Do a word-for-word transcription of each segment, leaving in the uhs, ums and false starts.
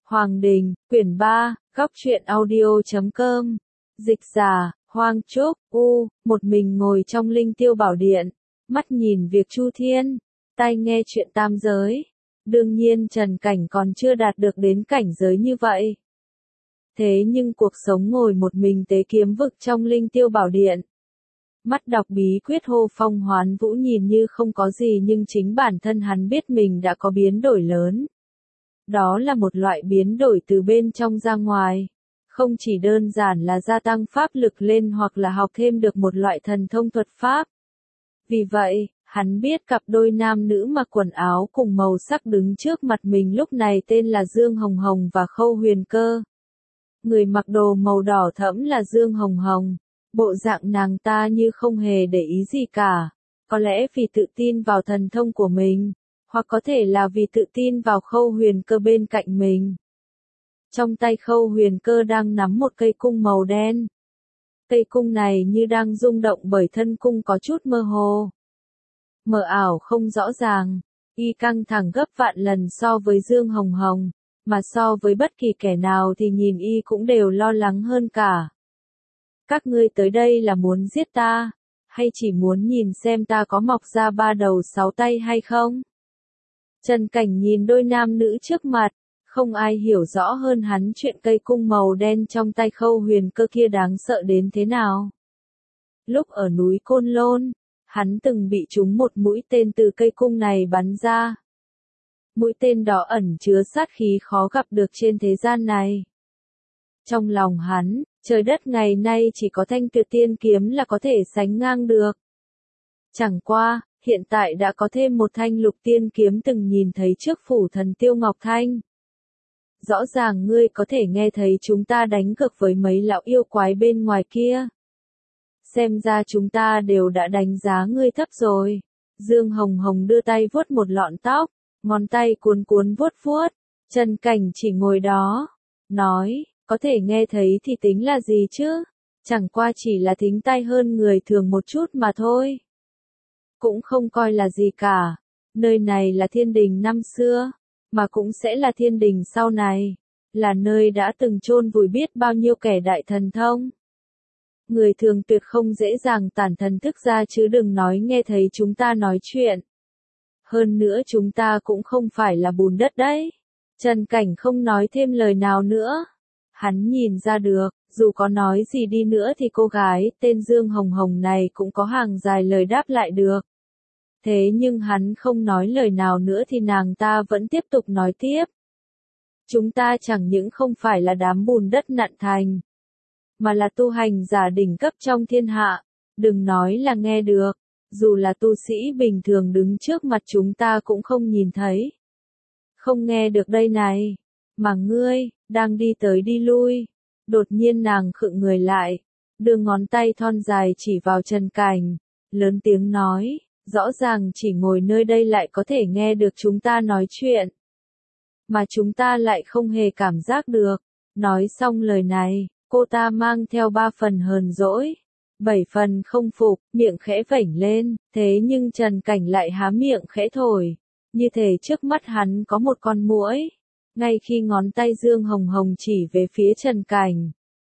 Hoàng Đình, quyển ba, góc truyện audio chấm com. Dịch giả, Hoang Trúc, U, một mình ngồi trong linh tiêu bảo điện, mắt nhìn việc chu thiên, tai nghe chuyện tam giới. Đương nhiên Trần Cảnh còn chưa đạt được đến cảnh giới như vậy. Thế nhưng cuộc sống ngồi một mình tế kiếm vực trong linh tiêu bảo điện. Mắt đọc bí quyết hô phong hoán vũ nhìn như không có gì nhưng chính bản thân hắn biết mình đã có biến đổi lớn. Đó là một loại biến đổi từ bên trong ra ngoài. Không chỉ đơn giản là gia tăng pháp lực lên hoặc là học thêm được một loại thần thông thuật pháp. Vì vậy, hắn biết cặp đôi nam nữ mặc quần áo cùng màu sắc đứng trước mặt mình lúc này tên là Dương Hồng Hồng và Khâu Huyền Cơ. Người mặc đồ màu đỏ thẫm là Dương Hồng Hồng. Bộ dạng nàng ta như không hề để ý gì cả. Có lẽ vì tự tin vào thần thông của mình, hoặc có thể là vì tự tin vào Khâu Huyền Cơ bên cạnh mình. Trong tay Khâu Huyền Cơ đang nắm một cây cung màu đen. Cây cung này như đang rung động bởi thân cung có chút mơ hồ. Mờ ảo không rõ ràng, y căng thẳng gấp vạn lần so với Dương Hồng Hồng, mà so với bất kỳ kẻ nào thì nhìn y cũng đều lo lắng hơn cả. Các ngươi tới đây là muốn giết ta, hay chỉ muốn nhìn xem ta có mọc ra ba đầu sáu tay hay không? Trần Cảnh nhìn đôi nam nữ trước mặt, không ai hiểu rõ hơn hắn chuyện cây cung màu đen trong tay Khâu Huyền Cơ kia đáng sợ đến thế nào. Lúc ở núi Côn Lôn, hắn từng bị trúng một mũi tên từ cây cung này bắn ra. Mũi tên đó ẩn chứa sát khí khó gặp được trên thế gian này. Trong lòng hắn, trời đất ngày nay chỉ có thanh tuyệt tiên kiếm là có thể sánh ngang được. Chẳng qua, hiện tại đã có thêm một thanh lục tiên kiếm từng nhìn thấy trước phủ thần Tiêu Ngọc Thanh. Rõ ràng ngươi có thể nghe thấy chúng ta đánh cược với mấy lão yêu quái bên ngoài kia. Xem ra chúng ta đều đã đánh giá ngươi thấp rồi. Dương Hồng Hồng đưa tay vuốt một lọn tóc, ngón tay cuốn cuốn vuốt vuốt. Trần Cảnh chỉ ngồi đó, nói, có thể nghe thấy thì tính là gì chứ? Chẳng qua chỉ là thính tai hơn người thường một chút mà thôi. Cũng không coi là gì cả. Nơi này là thiên đình năm xưa, mà cũng sẽ là thiên đình sau này, là nơi đã từng chôn vùi biết bao nhiêu kẻ đại thần thông. Người thường tuyệt không dễ dàng tản thần thức ra chứ đừng nói nghe thấy chúng ta nói chuyện. Hơn nữa chúng ta cũng không phải là bùn đất đấy. Trần Cảnh không nói thêm lời nào nữa. Hắn nhìn ra được, dù có nói gì đi nữa thì cô gái tên Dương Hồng Hồng này cũng có hàng dài lời đáp lại được. Thế nhưng hắn không nói lời nào nữa thì nàng ta vẫn tiếp tục nói tiếp. Chúng ta chẳng những không phải là đám bùn đất nặn thành, mà là tu hành giả đỉnh cấp trong thiên hạ. Đừng nói là nghe được, dù là tu sĩ bình thường đứng trước mặt chúng ta cũng không nhìn thấy. Không nghe được đây này, mà ngươi, đang đi tới đi lui. Đột nhiên nàng khựng người lại, đưa ngón tay thon dài chỉ vào Trần Cảnh, lớn tiếng nói, rõ ràng chỉ ngồi nơi đây lại có thể nghe được chúng ta nói chuyện. Mà chúng ta lại không hề cảm giác được. Nói xong lời này, cô ta mang theo ba phần hờn dỗi, bảy phần không phục, miệng khẽ vểnh lên, thế nhưng Trần Cảnh lại há miệng khẽ thổi, như thể trước mắt hắn có một con muỗi. Ngay khi ngón tay Dương Hồng Hồng chỉ về phía Trần Cảnh,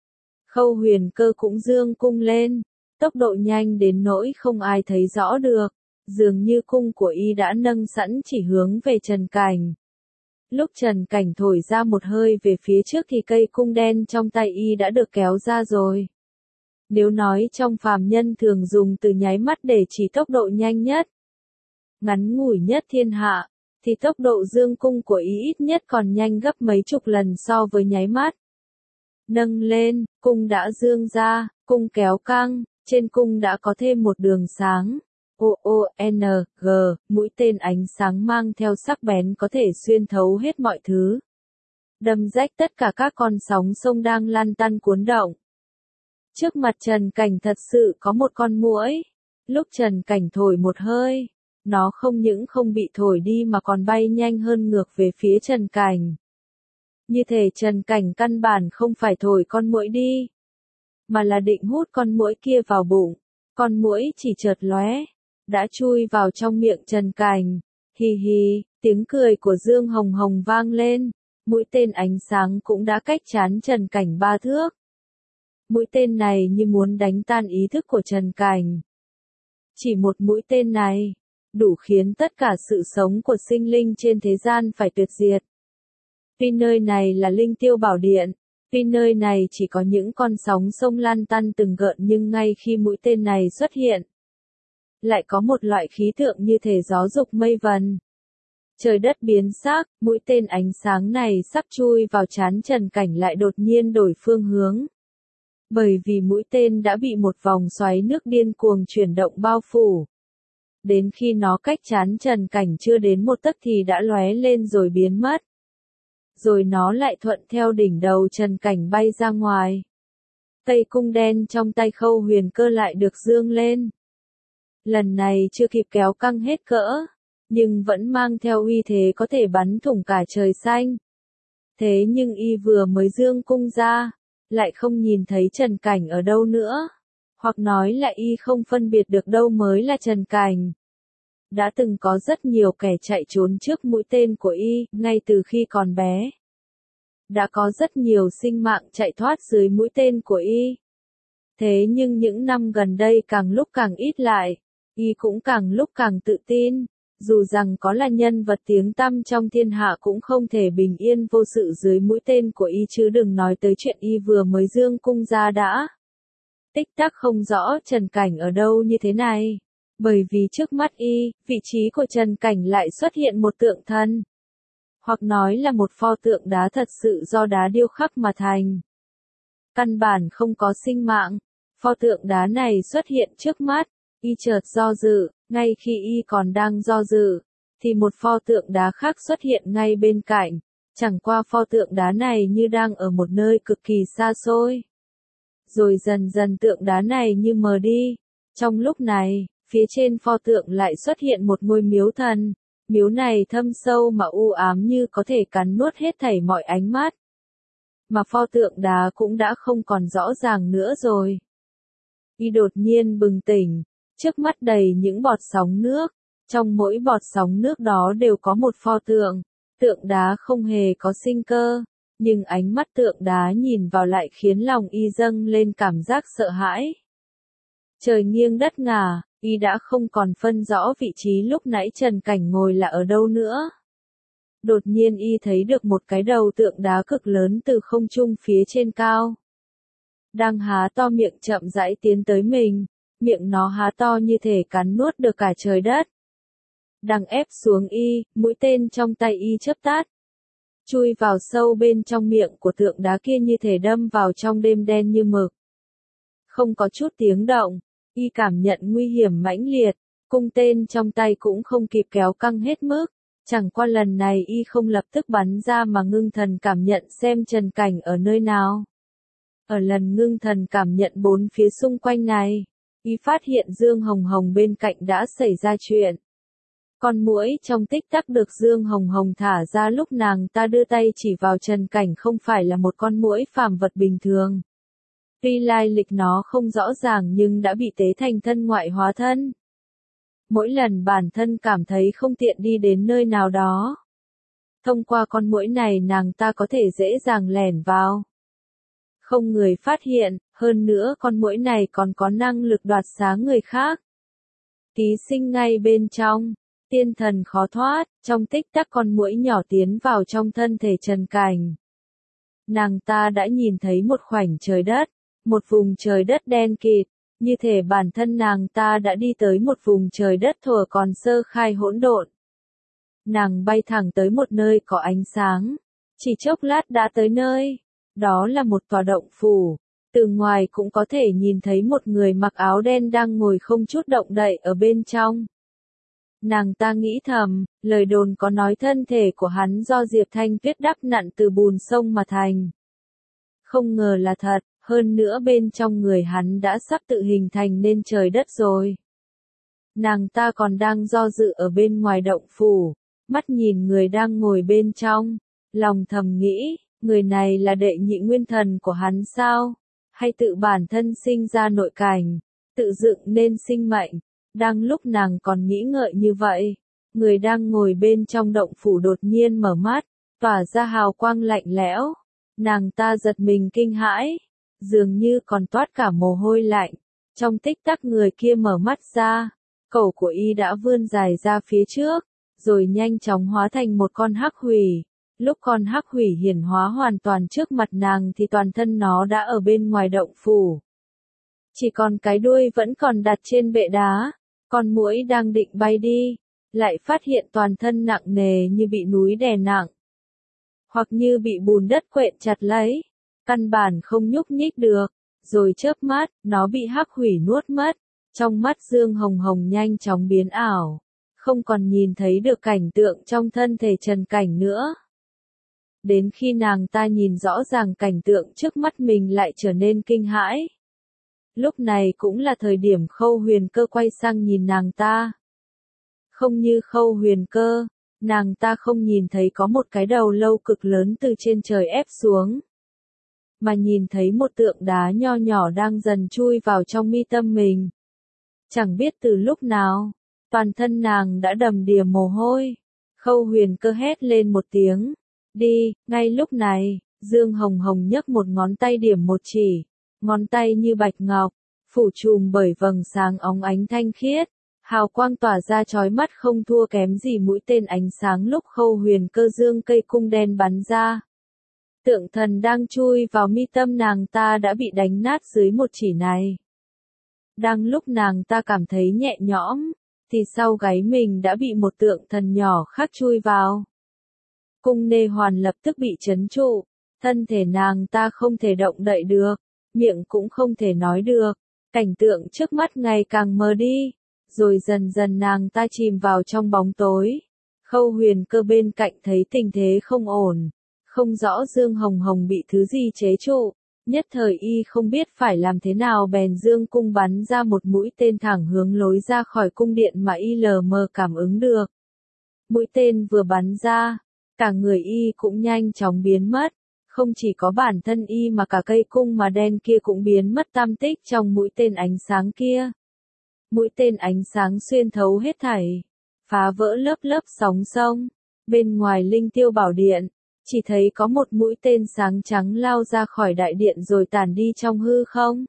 Khâu Huyền Cơ cũng dương cung lên, tốc độ nhanh đến nỗi không ai thấy rõ được, dường như cung của y đã nâng sẵn chỉ hướng về Trần Cảnh. Lúc Trần Cảnh thổi ra một hơi về phía trước thì cây cung đen trong tay y đã được kéo ra rồi. Nếu nói trong phàm nhân thường dùng từ nháy mắt để chỉ tốc độ nhanh nhất, ngắn ngủi nhất thiên hạ, thì tốc độ dương cung của y ít nhất còn nhanh gấp mấy chục lần so với nháy mắt. Nâng lên, cung đã dương ra, cung kéo căng, trên cung đã có thêm một đường sáng. O O N G, mũi tên ánh sáng mang theo sắc bén có thể xuyên thấu hết mọi thứ. Đâm rách tất cả các con sóng sông đang lăn tăn cuốn động. Trước mặt Trần Cảnh thật sự có một con muỗi. Lúc Trần Cảnh thổi một hơi, nó không những không bị thổi đi mà còn bay nhanh hơn ngược về phía Trần Cảnh. Như thể Trần Cảnh căn bản không phải thổi con muỗi đi, mà là định hút con muỗi kia vào bụng. Con muỗi chỉ chợt lóe, đã chui vào trong miệng Trần Cảnh. Hi hi, tiếng cười của Dương Hồng Hồng vang lên, mũi tên ánh sáng cũng đã cách trán Trần Cảnh ba thước. Mũi tên này như muốn đánh tan ý thức của Trần Cảnh. Chỉ một mũi tên này, đủ khiến tất cả sự sống của sinh linh trên thế gian phải tuyệt diệt. Tuy nơi này là Linh Tiêu Bảo Điện, tuy nơi này chỉ có những con sóng sông lan tăn từng gợn, nhưng ngay khi mũi tên này xuất hiện, lại có một loại khí tượng như thể gió dục mây vần. Trời đất biến sắc, mũi tên ánh sáng này sắp chui vào trán Trần Cảnh lại đột nhiên đổi phương hướng. Bởi vì mũi tên đã bị một vòng xoáy nước điên cuồng chuyển động bao phủ. Đến khi nó cách trán Trần Cảnh chưa đến một tấc thì đã lóe lên rồi biến mất. Rồi nó lại thuận theo đỉnh đầu Trần Cảnh bay ra ngoài. Cây cung đen trong tay Khâu Huyền Cơ lại được dương lên. Lần này chưa kịp kéo căng hết cỡ, nhưng vẫn mang theo uy thế có thể bắn thủng cả trời xanh. Thế nhưng y vừa mới dương cung ra, lại không nhìn thấy Trần Cảnh ở đâu nữa. Hoặc nói là y không phân biệt được đâu mới là Trần Cảnh. Đã từng có rất nhiều kẻ chạy trốn trước mũi tên của y, ngay từ khi còn bé. Đã có rất nhiều sinh mạng chạy thoát dưới mũi tên của y. Thế nhưng những năm gần đây càng lúc càng ít lại, y cũng càng lúc càng tự tin. Dù rằng có là nhân vật tiếng tăm trong thiên hạ cũng không thể bình yên vô sự dưới mũi tên của y, chứ đừng nói tới chuyện y vừa mới dương cung ra đã. Tích tắc không rõ Trần Cảnh ở đâu như thế này. Bởi vì trước mắt y, vị trí của Trần Cảnh lại xuất hiện một tượng thần. Hoặc nói là một pho tượng đá thật sự do đá điêu khắc mà thành. Căn bản không có sinh mạng. Pho tượng đá này xuất hiện trước mắt, y chợt do dự, ngay khi y còn đang do dự, thì một pho tượng đá khác xuất hiện ngay bên cạnh. Chẳng qua pho tượng đá này như đang ở một nơi cực kỳ xa xôi. Rồi dần dần tượng đá này như mờ đi. Trong lúc này, phía trên pho tượng lại xuất hiện một ngôi miếu thần. Miếu này thâm sâu mà u ám như có thể cắn nuốt hết thảy mọi ánh mắt. Mà pho tượng đá cũng đã không còn rõ ràng nữa rồi. Y đột nhiên bừng tỉnh, trước mắt đầy những bọt sóng nước. Trong mỗi bọt sóng nước đó đều có một pho tượng. Tượng đá không hề có sinh cơ, nhưng ánh mắt tượng đá nhìn vào lại khiến lòng y dâng lên cảm giác sợ hãi. Trời nghiêng đất ngả, y đã không còn phân rõ vị trí lúc nãy Trần Cảnh ngồi là ở đâu nữa. Đột nhiên y thấy được một cái đầu tượng đá cực lớn từ không trung phía trên cao. Đang há to miệng chậm rãi tiến tới mình, miệng nó há to như thể cắn nuốt được cả trời đất. Đang ép xuống y, mũi tên trong tay y chớp tắt. Chui vào sâu bên trong miệng của tượng đá kia như thể đâm vào trong đêm đen như mực. Không có chút tiếng động, y cảm nhận nguy hiểm mãnh liệt, cung tên trong tay cũng không kịp kéo căng hết mức. Chẳng qua lần này y không lập tức bắn ra mà ngưng thần cảm nhận xem Trần Cảnh ở nơi nào. Ở lần ngưng thần cảm nhận bốn phía xung quanh này, y phát hiện Dương Hồng Hồng bên cạnh đã xảy ra chuyện. Con muỗi trong tích tắc được Dương Hồng Hồng thả ra lúc nàng ta đưa tay chỉ vào Trần Cảnh không phải là một con muỗi phàm vật bình thường. Tuy lai lịch nó không rõ ràng nhưng đã bị tế thành thân ngoại hóa thân. Mỗi lần bản thân cảm thấy không tiện đi đến nơi nào đó, thông qua con muỗi này nàng ta có thể dễ dàng lẻn vào. Không người phát hiện, hơn nữa con muỗi này còn có năng lực đoạt xá người khác. Ký sinh ngay bên trong, tiên thần khó thoát, trong tích tắc con muỗi nhỏ tiến vào trong thân thể Trần Cảnh. Nàng ta đã nhìn thấy một khoảnh trời đất, một vùng trời đất đen kịt, như thể bản thân nàng ta đã đi tới một vùng trời đất thuở còn sơ khai hỗn độn. Nàng bay thẳng tới một nơi có ánh sáng, chỉ chốc lát đã tới nơi, đó là một tòa động phủ, từ ngoài cũng có thể nhìn thấy một người mặc áo đen đang ngồi không chút động đậy ở bên trong. Nàng ta nghĩ thầm, lời đồn có nói thân thể của hắn do Diệp Thanh Tuyết đắp nặn từ bùn sông mà thành. Không ngờ là thật, hơn nữa bên trong người hắn đã sắp tự hình thành nên trời đất rồi. Nàng ta còn đang do dự ở bên ngoài động phủ, mắt nhìn người đang ngồi bên trong, lòng thầm nghĩ, người này là đệ nhị nguyên thần của hắn sao? Hay tự bản thân sinh ra nội cảnh, tự dựng nên sinh mệnh? Đang lúc nàng còn nghĩ ngợi như vậy, người đang ngồi bên trong động phủ đột nhiên mở mắt, tỏa ra hào quang lạnh lẽo. Nàng ta giật mình kinh hãi, dường như còn toát cả mồ hôi lạnh. Trong tích tắc người kia mở mắt ra, cổ của y đã vươn dài ra phía trước, rồi nhanh chóng hóa thành một con hắc hủy. Lúc con hắc hủy hiển hóa hoàn toàn trước mặt nàng thì toàn thân nó đã ở bên ngoài động phủ. Chỉ còn cái đuôi vẫn còn đặt trên bệ đá, con muỗi đang định bay đi, lại phát hiện toàn thân nặng nề như bị núi đè nặng, hoặc như bị bùn đất quện chặt lấy, căn bản không nhúc nhích được, rồi chớp mắt, nó bị hắc hủy nuốt mất, trong mắt Dương Hồng Hồng nhanh chóng biến ảo, không còn nhìn thấy được cảnh tượng trong thân thể Trần Cảnh nữa. Đến khi nàng ta nhìn rõ ràng cảnh tượng trước mắt mình lại trở nên kinh hãi. Lúc này cũng là thời điểm Khâu Huyền Cơ quay sang nhìn nàng ta. Không như Khâu Huyền Cơ, nàng ta không nhìn thấy có một cái đầu lâu cực lớn từ trên trời ép xuống, mà nhìn thấy một tượng đá nho nhỏ đang dần chui vào trong mi tâm mình. Chẳng biết từ lúc nào, toàn thân nàng đã đầm đìa mồ hôi. Khâu Huyền Cơ hét lên một tiếng, đi. Ngay lúc này, Dương Hồng Hồng nhấc một ngón tay điểm một chỉ, ngón tay như bạch ngọc, phủ trùm bởi vầng sáng óng ánh thanh khiết, hào quang tỏa ra chói mắt không thua kém gì mũi tên ánh sáng lúc Khâu Huyền Cơ dương cây cung đen bắn ra. Tượng thần đang chui vào mi tâm nàng ta đã bị đánh nát dưới một chỉ này. Đang lúc nàng ta cảm thấy nhẹ nhõm, thì sau gáy mình đã bị một tượng thần nhỏ khác chui vào. Cung nê hoàn lập tức bị trấn trụ, thân thể nàng ta không thể động đậy được, miệng cũng không thể nói được, cảnh tượng trước mắt ngày càng mờ đi, rồi dần dần nàng ta chìm vào trong bóng tối. Khâu Huyền Cơ bên cạnh thấy tình thế không ổn, không rõ Dương Hồng Hồng bị thứ gì chế trụ, nhất thời y không biết phải làm thế nào bèn dương cung bắn ra một mũi tên thẳng hướng lối ra khỏi cung điện mà y lờ mờ cảm ứng được. Mũi tên vừa bắn ra, cả người y cũng nhanh chóng biến mất, không chỉ có bản thân y mà cả cây cung mà đen kia cũng biến mất tăm tích trong mũi tên ánh sáng kia. Mũi tên ánh sáng xuyên thấu hết thảy, phá vỡ lớp lớp sóng sông. Bên ngoài Linh Tiêu Bảo Điện, chỉ thấy có một mũi tên sáng trắng lao ra khỏi đại điện rồi tản đi trong hư không.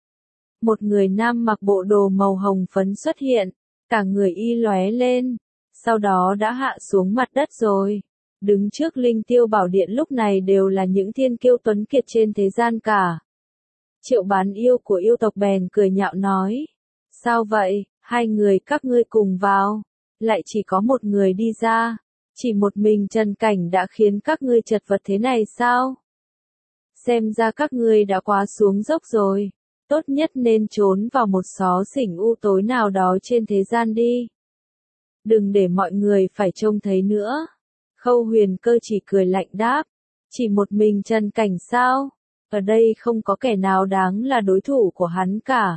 Một người nam mặc bộ đồ màu hồng phấn xuất hiện, cả người y lóe lên, sau đó đã hạ xuống mặt đất rồi. Đứng trước Linh Tiêu Bảo Điện lúc này đều là những thiên kiêu tuấn kiệt trên thế gian cả. Triệu Bán Yêu của yêu tộc bèn cười nhạo nói, sao vậy, hai người các ngươi cùng vào, lại chỉ có một người đi ra, chỉ một mình Trần Cảnh đã khiến các ngươi chật vật thế này sao? Xem ra các ngươi đã quá xuống dốc rồi, tốt nhất nên trốn vào một xó xỉnh u tối nào đó trên thế gian đi. Đừng để mọi người phải trông thấy nữa. Khâu Huyền Cơ chỉ cười lạnh đáp, chỉ một mình Trần Cảnh sao? Ở đây không có kẻ nào đáng là đối thủ của hắn cả.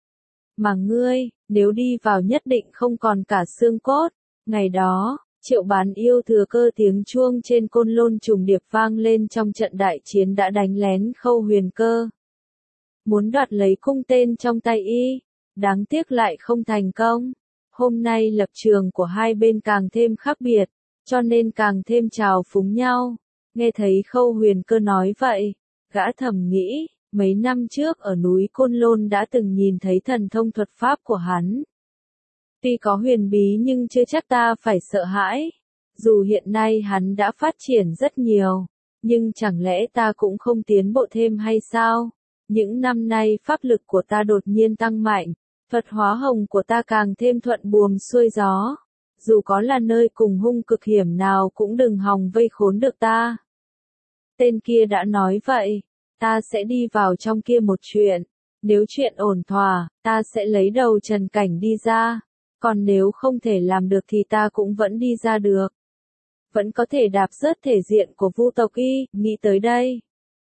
Mà ngươi, nếu đi vào nhất định không còn cả xương cốt. Ngày đó, Triệu Bán Yêu thừa cơ tiếng chuông trên Côn Lôn trùng điệp vang lên trong trận đại chiến đã đánh lén Khâu Huyền Cơ. Muốn đoạt lấy cung tên trong tay y, đáng tiếc lại không thành công. Hôm nay lập trường của hai bên càng thêm khác biệt, cho nên càng thêm trào phúng nhau. Nghe thấy Khâu Huyền Cơ nói vậy, gã thầm nghĩ, mấy năm trước ở núi Côn Lôn đã từng nhìn thấy thần thông thuật pháp của hắn. Tuy có huyền bí nhưng chưa chắc ta phải sợ hãi. Dù hiện nay hắn đã phát triển rất nhiều, nhưng chẳng lẽ ta cũng không tiến bộ thêm hay sao? Những năm nay pháp lực của ta đột nhiên tăng mạnh, thuật hóa hồng của ta càng thêm thuận buồm xuôi gió. Dù có là nơi cùng hung cực hiểm nào cũng đừng hòng vây khốn được ta. Tên kia đã nói vậy, ta sẽ đi vào trong kia một chuyện. Nếu chuyện ổn thỏa, ta sẽ lấy đầu Trần Cảnh đi ra. Còn nếu không thể làm được thì ta cũng vẫn đi ra được. Vẫn có thể đạp rớt thể diện của Vu tộc y, nghĩ tới đây.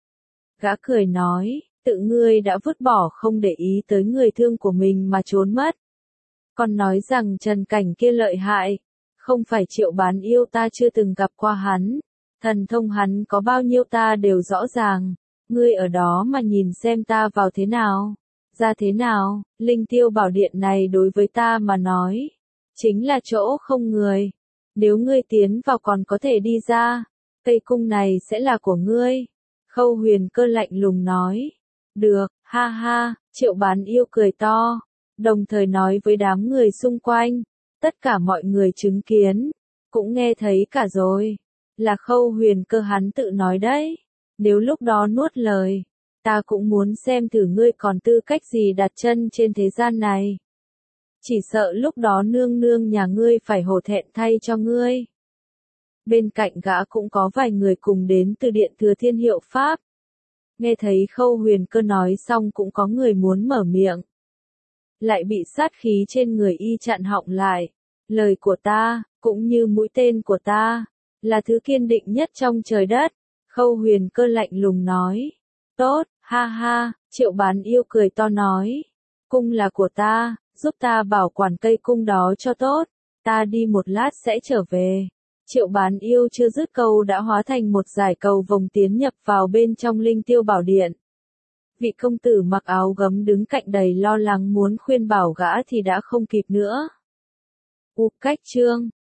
Gã cười nói, tự ngươi đã vứt bỏ không để ý tới người thương của mình mà trốn mất. Còn nói rằng Trần Cảnh kia lợi hại, không phải Triệu Bán Yêu ta chưa từng gặp qua hắn. Thần thông hắn có bao nhiêu ta đều rõ ràng, ngươi ở đó mà nhìn xem ta vào thế nào. Ra thế nào, Linh Tiêu Bảo Điện này đối với ta mà nói, chính là chỗ không người. Nếu ngươi tiến vào còn có thể đi ra, cây cung này sẽ là của ngươi. Khâu Huyền Cơ lạnh lùng nói. Được, ha ha, Triệu Bán Yêu cười to, đồng thời nói với đám người xung quanh, tất cả mọi người chứng kiến, cũng nghe thấy cả rồi, là Khâu Huyền Cơ hắn tự nói đấy, nếu lúc đó nuốt lời, ta cũng muốn xem thử ngươi còn tư cách gì đặt chân trên thế gian này. Chỉ sợ lúc đó nương nương nhà ngươi phải hổ thẹn thay cho ngươi. Bên cạnh gã cũng có vài người cùng đến từ Điện Thừa Thiên Hiệu Pháp. Nghe thấy Khâu Huyền Cơ nói xong cũng có người muốn mở miệng. Lại bị sát khí trên người y chặn họng lại. Lời của ta, cũng như mũi tên của ta, là thứ kiên định nhất trong trời đất. Khâu Huyền Cơ lạnh lùng nói. Tốt, ha ha, Triệu Bán Yêu cười to nói. Cung là của ta, giúp ta bảo quản cây cung đó cho tốt. Ta đi một lát sẽ trở về. Triệu Bán Yêu chưa dứt câu đã hóa thành một dải cầu vồng tiến nhập vào bên trong Linh Tiêu Bảo Điện. Vị công tử mặc áo gấm đứng cạnh đầy lo lắng muốn khuyên bảo gã thì đã không kịp nữa. U cách chương